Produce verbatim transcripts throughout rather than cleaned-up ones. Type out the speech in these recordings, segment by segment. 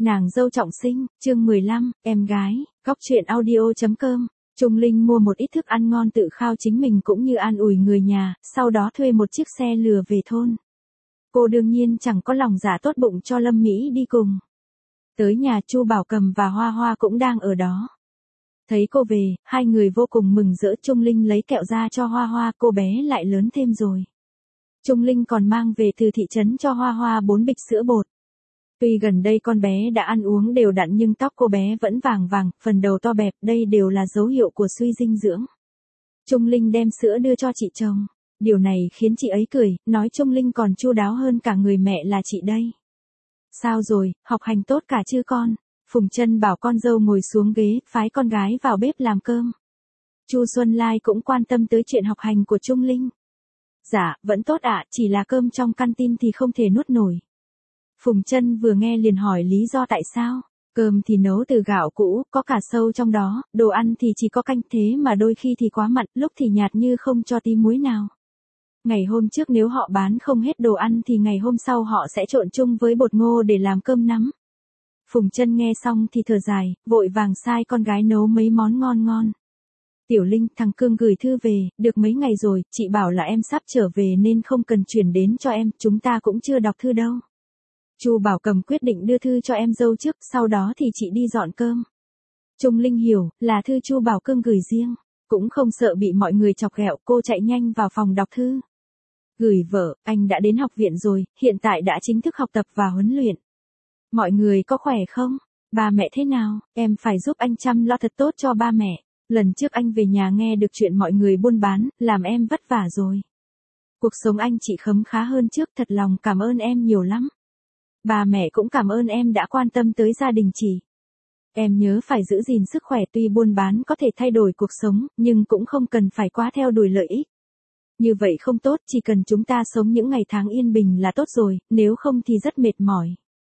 Nàng dâu trọng sinh, chương mười lăm, em gái, góc truyện audio.com. Trung Linh mua một ít thức ăn ngon tự khao chính mình cũng như an ủi người nhà, sau đó thuê một chiếc xe lừa về thôn. Cô đương nhiên chẳng có lòng dạ tốt bụng cho Lâm Mỹ đi cùng. Tới nhà Chu Bảo Cầm và Hoa Hoa cũng đang ở đó. Thấy cô về, hai người vô cùng mừng rỡ. Trung Linh lấy kẹo ra cho Hoa Hoa, cô bé lại lớn thêm rồi. Trung Linh còn mang về từ thị trấn cho Hoa Hoa bốn bịch sữa bột. Tuy gần đây con bé đã ăn uống đều đặn nhưng tóc cô bé vẫn vàng vàng, phần đầu to bẹp, đây đều là dấu hiệu của suy dinh dưỡng. Trung Linh đem sữa đưa cho chị chồng. Điều này khiến chị ấy cười, nói Trung Linh còn chu đáo hơn cả người mẹ là chị đây. Sao rồi, học hành tốt cả chứ con? Phùng Trân bảo con dâu ngồi xuống ghế, phái con gái vào bếp làm cơm. Chu Xuân Lai cũng quan tâm tới chuyện học hành của Trung Linh. Dạ, vẫn tốt ạ, chỉ là cơm trong căn tin thì không thể nuốt nổi. Phùng Trân vừa nghe liền hỏi lý do tại sao. Cơm thì nấu từ gạo cũ, có cả sâu trong đó, đồ ăn thì chỉ có canh, thế mà đôi khi thì quá mặn, lúc thì nhạt như không cho tí muối nào. Ngày hôm trước nếu họ bán không hết đồ ăn thì ngày hôm sau họ sẽ trộn chung với bột ngô để làm cơm nắm. Phùng Trân nghe xong thì thở dài, vội vàng sai con gái nấu mấy món ngon ngon. Tiểu Linh, thằng Cương gửi thư về, được mấy ngày rồi, chị bảo là em sắp trở về nên không cần chuyển đến cho em, chúng ta cũng chưa đọc thư đâu. Chu Bảo Cầm quyết định đưa thư cho em dâu trước, sau đó thì chị đi dọn cơm. Trung Linh hiểu, là thư Chu Bảo Cương gửi riêng, cũng không sợ bị mọi người chọc ghẹo, cô chạy nhanh vào phòng đọc thư. Gửi vợ, anh đã đến học viện rồi, hiện tại đã chính thức học tập và huấn luyện. Mọi người có khỏe không? Ba mẹ thế nào? Em phải giúp anh chăm lo thật tốt cho ba mẹ. Lần trước anh về nhà nghe được chuyện mọi người buôn bán, làm em vất vả rồi. Cuộc sống anh chị khấm khá hơn trước, thật lòng cảm ơn em nhiều lắm. Ba mẹ cũng cảm ơn em đã quan tâm tới gia đình chị. Em nhớ phải giữ gìn sức khỏe, tuy buôn bán có thể thay đổi cuộc sống, nhưng cũng không cần phải quá theo đuổi lợi ích. Như vậy không tốt, chỉ cần chúng ta sống những ngày tháng yên bình là tốt rồi, nếu không thì rất mệt mỏi.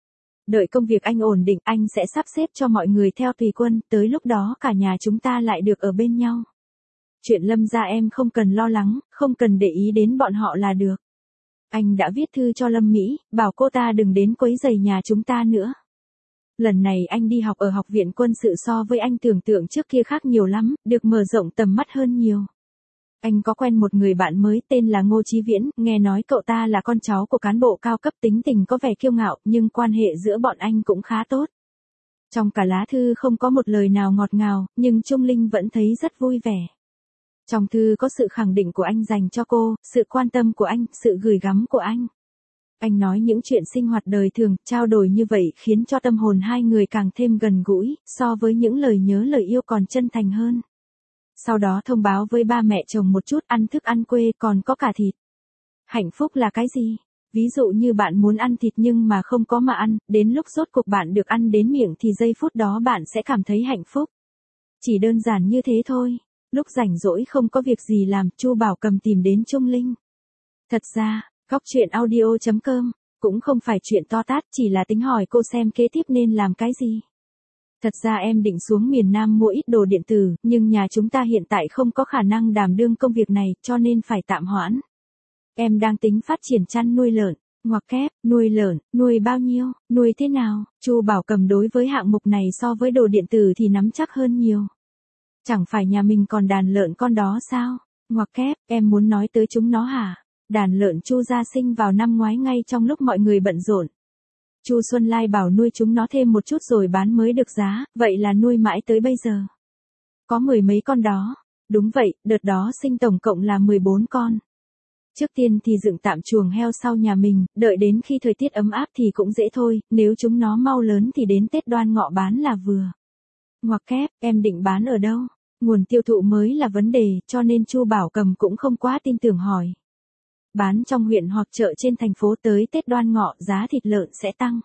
Đợi công việc anh ổn định, anh sẽ sắp xếp cho mọi người theo tùy quân, tới lúc đó cả nhà chúng ta lại được ở bên nhau. Chuyện Lâm gia em không cần lo lắng, không cần để ý đến bọn họ là được. Anh đã viết thư cho Lâm Mỹ, bảo cô ta đừng đến quấy rầy nhà chúng ta nữa. Lần này anh đi học ở học viện quân sự so với anh tưởng tượng trước kia khác nhiều lắm, được mở rộng tầm mắt hơn nhiều. Anh có quen một người bạn mới tên là Ngô Chí Viễn, nghe nói cậu ta là con cháu của cán bộ cao cấp, tính tình có vẻ kiêu ngạo, nhưng quan hệ giữa bọn anh cũng khá tốt. Trong cả lá thư không có một lời nào ngọt ngào, nhưng Trung Linh vẫn thấy rất vui vẻ. Trong thư có sự khẳng định của anh dành cho cô, sự quan tâm của anh, sự gửi gắm của anh. Anh nói những chuyện sinh hoạt đời thường, trao đổi như vậy khiến cho tâm hồn hai người càng thêm gần gũi, so với những lời nhớ lời yêu còn chân thành hơn. Sau đó thông báo với ba mẹ chồng một chút, ăn thức ăn quê còn có cả thịt. Hạnh phúc là cái gì? Ví dụ như bạn muốn ăn thịt nhưng mà không có mà ăn, đến lúc rốt cuộc bạn được ăn đến miệng thì giây phút đó bạn sẽ cảm thấy hạnh phúc. Chỉ đơn giản như thế thôi. Lúc rảnh rỗi không có việc gì làm, Chu Bảo Cầm tìm đến Trung Linh. Thật ra, góc truyện audio.com, cũng không phải chuyện to tát, chỉ là tính hỏi cô xem kế tiếp nên làm cái gì. Thật ra em định xuống miền Nam mua ít đồ điện tử, nhưng nhà chúng ta hiện tại không có khả năng đảm đương công việc này, cho nên phải tạm hoãn. Em đang tính phát triển chăn nuôi lợn, ngoặc kép, nuôi lợn, nuôi bao nhiêu, nuôi thế nào? Chu Bảo Cầm đối với hạng mục này so với đồ điện tử thì nắm chắc hơn nhiều. Chẳng phải nhà mình còn đàn lợn con đó sao? Ngoặc kép, em muốn nói tới chúng nó hả? Đàn lợn Chu gia sinh vào năm ngoái ngay trong lúc mọi người bận rộn. Chu Xuân Lai bảo nuôi chúng nó thêm một chút rồi bán mới được giá, vậy là nuôi mãi tới bây giờ. Có mười mấy con đó. Đúng vậy, đợt đó sinh tổng cộng là mười bốn con. Trước tiên thì dựng tạm chuồng heo sau nhà mình, đợi đến khi thời tiết ấm áp thì cũng dễ thôi, nếu chúng nó mau lớn thì đến Tết Đoan Ngọ bán là vừa. Ngoặc kép, em định bán ở đâu? Nguồn tiêu thụ mới là vấn đề, cho nên Chu Bảo Cầm cũng không quá tin tưởng hỏi. Bán trong huyện hoặc chợ trên thành phố, tới Tết Đoan Ngọ giá thịt lợn sẽ tăng.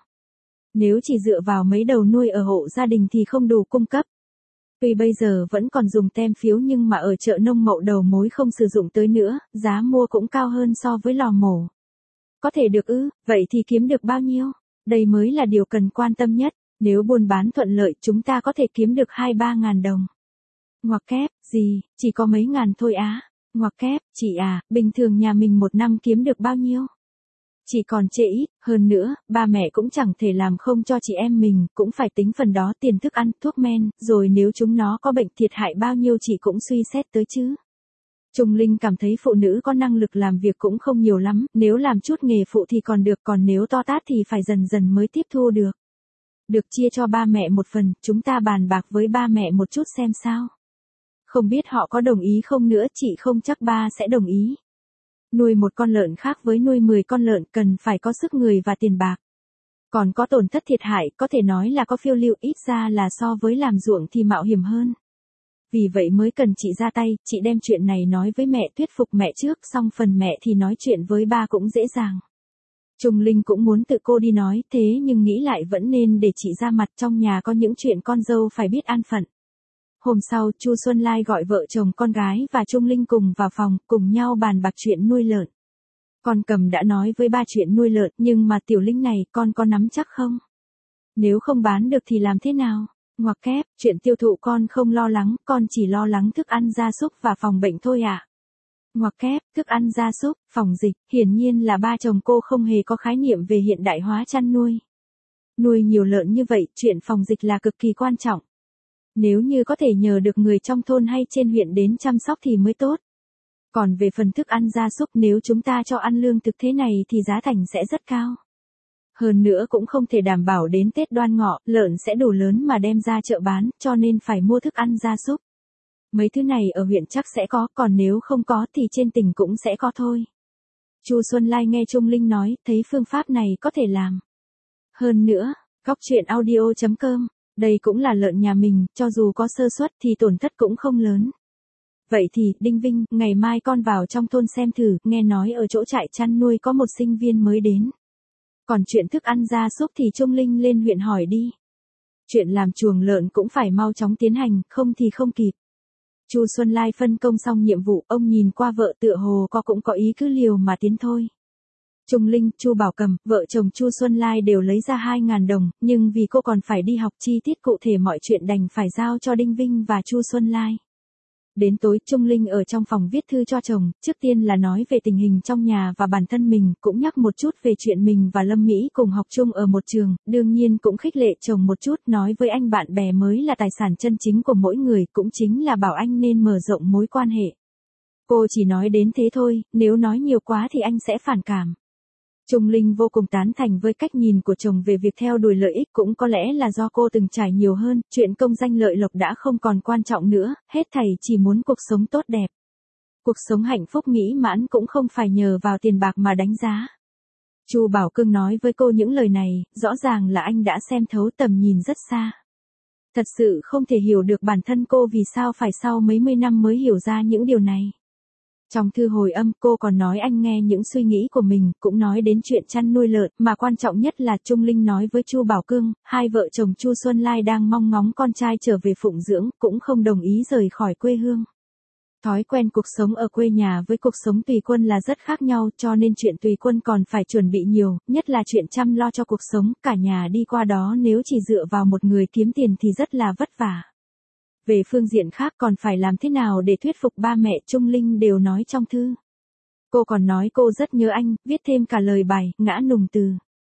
Nếu chỉ dựa vào mấy đầu nuôi ở hộ gia đình thì không đủ cung cấp. Tuy bây giờ vẫn còn dùng tem phiếu nhưng mà ở chợ nông mậu đầu mối không sử dụng tới nữa, giá mua cũng cao hơn so với lò mổ. Có thể được ư, vậy thì kiếm được bao nhiêu? Đây mới là điều cần quan tâm nhất. Nếu buôn bán thuận lợi chúng ta có thể kiếm được hai ba ngàn đồng. Ngoặc kép, gì, chỉ có mấy ngàn thôi á. Ngoặc kép, chị à, bình thường nhà mình một năm kiếm được bao nhiêu? Chỉ còn chê ít, hơn nữa, ba mẹ cũng chẳng thể làm không cho chị em mình, cũng phải tính phần đó tiền thức ăn, thuốc men, rồi nếu chúng nó có bệnh thiệt hại bao nhiêu chị cũng suy xét tới chứ. Trung Linh cảm thấy phụ nữ có năng lực làm việc cũng không nhiều lắm, nếu làm chút nghề phụ thì còn được, còn nếu to tát thì phải dần dần mới tiếp thu được. Được chia cho ba mẹ một phần, chúng ta bàn bạc với ba mẹ một chút xem sao. Không biết họ có đồng ý không nữa, chị không chắc ba sẽ đồng ý. Nuôi một con lợn khác với nuôi mười con lợn cần phải có sức người và tiền bạc. Còn có tổn thất thiệt hại, có thể nói là có phiêu lưu, ít ra là so với làm ruộng thì mạo hiểm hơn. Vì vậy mới cần chị ra tay, chị đem chuyện này nói với mẹ, thuyết phục mẹ trước, xong phần mẹ thì nói chuyện với ba cũng dễ dàng. Trung Linh cũng muốn tự cô đi nói, thế nhưng nghĩ lại vẫn nên để chị ra mặt, trong nhà có những chuyện con dâu phải biết an phận. Hôm sau, Chu Xuân Lai gọi vợ chồng con gái và Trung Linh cùng vào phòng, cùng nhau bàn bạc chuyện nuôi lợn. Con Cầm đã nói với ba chuyện nuôi lợn, nhưng mà Tiểu Linh này, con có nắm chắc không? Nếu không bán được thì làm thế nào? Ngoặc kép, chuyện tiêu thụ con không lo lắng, con chỉ lo lắng thức ăn gia súc và phòng bệnh thôi ạ. À? Ngoặc kép, thức ăn gia súc, phòng dịch, hiển nhiên là ba chồng cô không hề có khái niệm về hiện đại hóa chăn nuôi. Nuôi nhiều lợn như vậy, chuyện phòng dịch là cực kỳ quan trọng. Nếu như có thể nhờ được người trong thôn hay trên huyện đến chăm sóc thì mới tốt. Còn về phần thức ăn gia súc, nếu chúng ta cho ăn lương thực thế này thì giá thành sẽ rất cao. Hơn nữa cũng không thể đảm bảo đến Tết Đoan Ngọ, lợn sẽ đủ lớn mà đem ra chợ bán, cho nên phải mua thức ăn gia súc. Mấy thứ này ở huyện chắc sẽ có, còn nếu không có thì trên tỉnh cũng sẽ có thôi. Chu Xuân Lai nghe Trung Linh nói, thấy phương pháp này có thể làm. Hơn nữa, góc truyện audio chấm com, đây cũng là lợn nhà mình, cho dù có sơ suất thì tổn thất cũng không lớn. Vậy thì, Đinh Vinh, ngày mai con vào trong thôn xem thử, nghe nói ở chỗ trại chăn nuôi có một sinh viên mới đến. Còn chuyện thức ăn gia súc thì Trung Linh lên huyện hỏi đi. Chuyện làm chuồng lợn cũng phải mau chóng tiến hành, không thì không kịp. Chu Xuân Lai phân công xong nhiệm vụ, ông nhìn qua vợ tựa hồ có cũng có ý cứ liều mà tiến thôi. Trung Linh, Chu Bảo Cầm, vợ chồng Chu Xuân Lai đều lấy ra hai ngàn đồng, nhưng vì cô còn phải đi học chi tiết cụ thể mọi chuyện đành phải giao cho Đinh Vinh và Chu Xuân Lai. Đến tối, Trung Linh ở trong phòng viết thư cho chồng, trước tiên là nói về tình hình trong nhà và bản thân mình, cũng nhắc một chút về chuyện mình và Lâm Mỹ cùng học chung ở một trường, đương nhiên cũng khích lệ chồng một chút, nói với anh bạn bè mới là tài sản chân chính của mỗi người, cũng chính là bảo anh nên mở rộng mối quan hệ. Cô chỉ nói đến thế thôi, nếu nói nhiều quá thì anh sẽ phản cảm. Trung Linh vô cùng tán thành với cách nhìn của chồng về việc theo đuổi lợi ích, cũng có lẽ là do cô từng trải nhiều hơn, chuyện công danh lợi lộc đã không còn quan trọng nữa, hết thảy chỉ muốn cuộc sống tốt đẹp. Cuộc sống hạnh phúc mỹ mãn cũng không phải nhờ vào tiền bạc mà đánh giá. Chu Bảo Cương nói với cô những lời này, rõ ràng là anh đã xem thấu, tầm nhìn rất xa. Thật sự không thể hiểu được bản thân cô vì sao phải sau mấy mươi năm mới hiểu ra những điều này. Trong thư hồi âm, cô còn nói anh nghe những suy nghĩ của mình, cũng nói đến chuyện chăn nuôi lợn, mà quan trọng nhất là Trung Linh nói với Chu Bảo Cương, hai vợ chồng Chu Xuân Lai đang mong ngóng con trai trở về phụng dưỡng, cũng không đồng ý rời khỏi quê hương. Thói quen cuộc sống ở quê nhà với cuộc sống tùy quân là rất khác nhau, cho nên chuyện tùy quân còn phải chuẩn bị nhiều, nhất là chuyện chăm lo cho cuộc sống, cả nhà đi qua đó nếu chỉ dựa vào một người kiếm tiền thì rất là vất vả. Về phương diện khác còn phải làm thế nào để thuyết phục ba mẹ, Trung Linh đều nói trong thư. Cô còn nói cô rất nhớ anh, viết thêm cả lời bài, ngã nùng từ.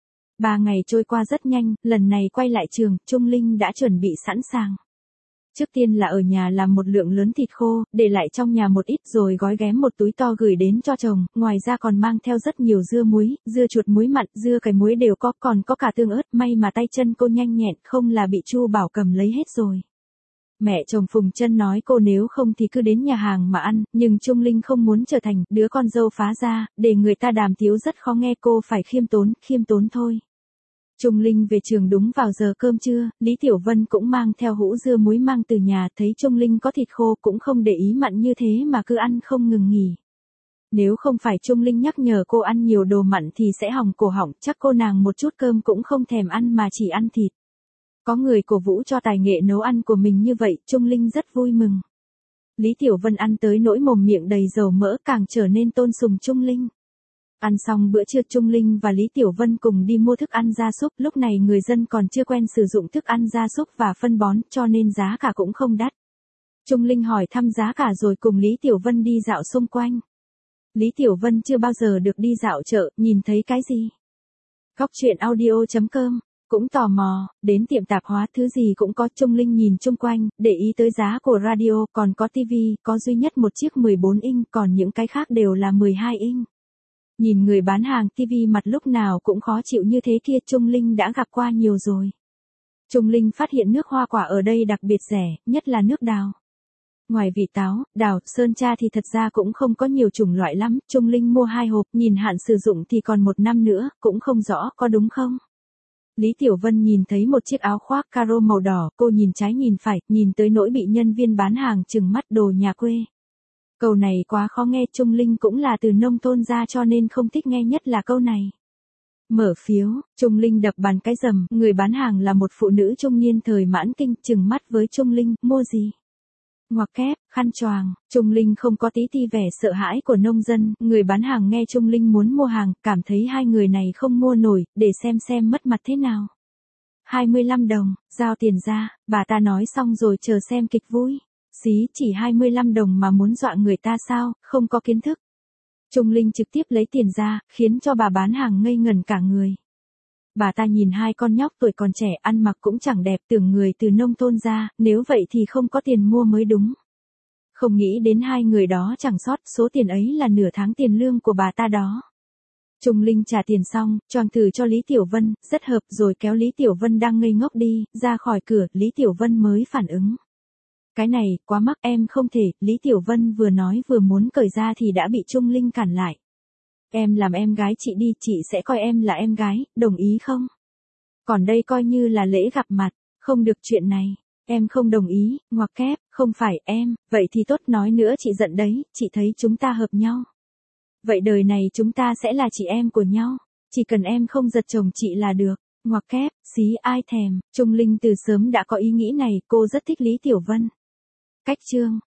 Ba ngày trôi qua rất nhanh, lần này quay lại trường, Trung Linh đã chuẩn bị sẵn sàng. Trước tiên là ở nhà làm một lượng lớn thịt khô, để lại trong nhà một ít rồi gói ghém một túi to gửi đến cho chồng, ngoài ra còn mang theo rất nhiều dưa muối, dưa chuột muối mặn, dưa cải muối đều có, còn có cả tương ớt, may mà tay chân cô nhanh nhẹn, không là bị Chu Bảo Cầm lấy hết rồi. Mẹ chồng Phùng Chân nói cô nếu không thì cứ đến nhà hàng mà ăn, nhưng Trung Linh không muốn trở thành đứa con dâu phá gia, để người ta đàm tiếu rất khó nghe, cô phải khiêm tốn, khiêm tốn thôi. Trung Linh về trường đúng vào giờ cơm trưa, Lý Tiểu Vân cũng mang theo hũ dưa muối mang từ nhà, thấy Trung Linh có thịt khô cũng không để ý mặn như thế mà cứ ăn không ngừng nghỉ. Nếu không phải Trung Linh nhắc nhở cô ăn nhiều đồ mặn thì sẽ hỏng cổ họng, chắc cô nàng một chút cơm cũng không thèm ăn mà chỉ ăn thịt. Có người cổ vũ cho tài nghệ nấu ăn của mình như vậy, Trung Linh rất vui mừng. Lý Tiểu Vân ăn tới nỗi mồm miệng đầy dầu mỡ, càng trở nên tôn sùng Trung Linh. Ăn xong bữa trưa, Trung Linh và Lý Tiểu Vân cùng đi mua thức ăn gia súc, lúc này người dân còn chưa quen sử dụng thức ăn gia súc và phân bón, cho nên giá cả cũng không đắt. Trung Linh hỏi thăm giá cả rồi cùng Lý Tiểu Vân đi dạo xung quanh. Lý Tiểu Vân chưa bao giờ được đi dạo chợ, nhìn thấy cái gì? Góc chuyện audio chấm com, cũng tò mò, đến tiệm tạp hóa thứ gì cũng có. Trung Linh nhìn chung quanh, để ý tới giá của radio, còn có tivi, có duy nhất một chiếc mười bốn inch, còn những cái khác đều là mười hai inch. Nhìn người bán hàng tivi mặt lúc nào cũng khó chịu như thế kia, Trung Linh đã gặp qua nhiều rồi. Trung Linh phát hiện nước hoa quả ở đây đặc biệt rẻ, nhất là nước đào. Ngoài vị táo, đào, sơn tra thì thật ra cũng không có nhiều chủng loại lắm. Trung Linh mua hai hộp, nhìn hạn sử dụng thì còn một năm nữa, cũng không rõ có đúng không. Lý Tiểu Vân nhìn thấy một chiếc áo khoác caro màu đỏ, cô nhìn trái nhìn phải, nhìn tới nỗi bị nhân viên bán hàng trừng mắt, đồ nhà quê. Câu này quá khó nghe, Trung Linh cũng là từ nông thôn ra cho nên không thích nghe nhất là câu này. Mở phiếu, Trung Linh đập bàn cái rầm, người bán hàng là một phụ nữ trung niên thời mãn kinh, trừng mắt với Trung Linh, mua gì? Ngoặc kép, khăn choàng. Trung Linh không có tí ti vẻ sợ hãi của nông dân, người bán hàng nghe Trung Linh muốn mua hàng, cảm thấy hai người này không mua nổi, để xem xem mất mặt thế nào. hai mươi lăm đồng, giao tiền ra, bà ta nói xong rồi chờ xem kịch vui. Xí, chỉ hai mươi lăm đồng mà muốn dọa người ta sao, không có kiến thức. Trung Linh trực tiếp lấy tiền ra, khiến cho bà bán hàng ngây ngẩn cả người. Bà ta nhìn hai con nhóc tuổi còn trẻ, ăn mặc cũng chẳng đẹp, tưởng người từ nông thôn ra, nếu vậy thì không có tiền mua mới đúng. Không nghĩ đến hai người đó chẳng sót, số tiền ấy là nửa tháng tiền lương của bà ta đó. Trung Linh trả tiền xong, choàng thử cho Lý Tiểu Vân, rất hợp, rồi kéo Lý Tiểu Vân đang ngây ngốc đi, ra khỏi cửa, Lý Tiểu Vân mới phản ứng. Cái này, quá mắc, em không thể. Lý Tiểu Vân vừa nói vừa muốn cởi ra thì đã bị Trung Linh cản lại. Em làm em gái chị đi, chị sẽ coi em là em gái, đồng ý không? Còn đây coi như là lễ gặp mặt, không được chuyện này. Em không đồng ý, ngoặc kép, không phải em, vậy thì tốt, nói nữa chị giận đấy, chị thấy chúng ta hợp nhau. Vậy đời này chúng ta sẽ là chị em của nhau, chỉ cần em không giật chồng chị là được, ngoặc kép, xí ai thèm. Trung Linh từ sớm đã có ý nghĩ này, cô rất thích Lý Tiểu Vân. Cách chương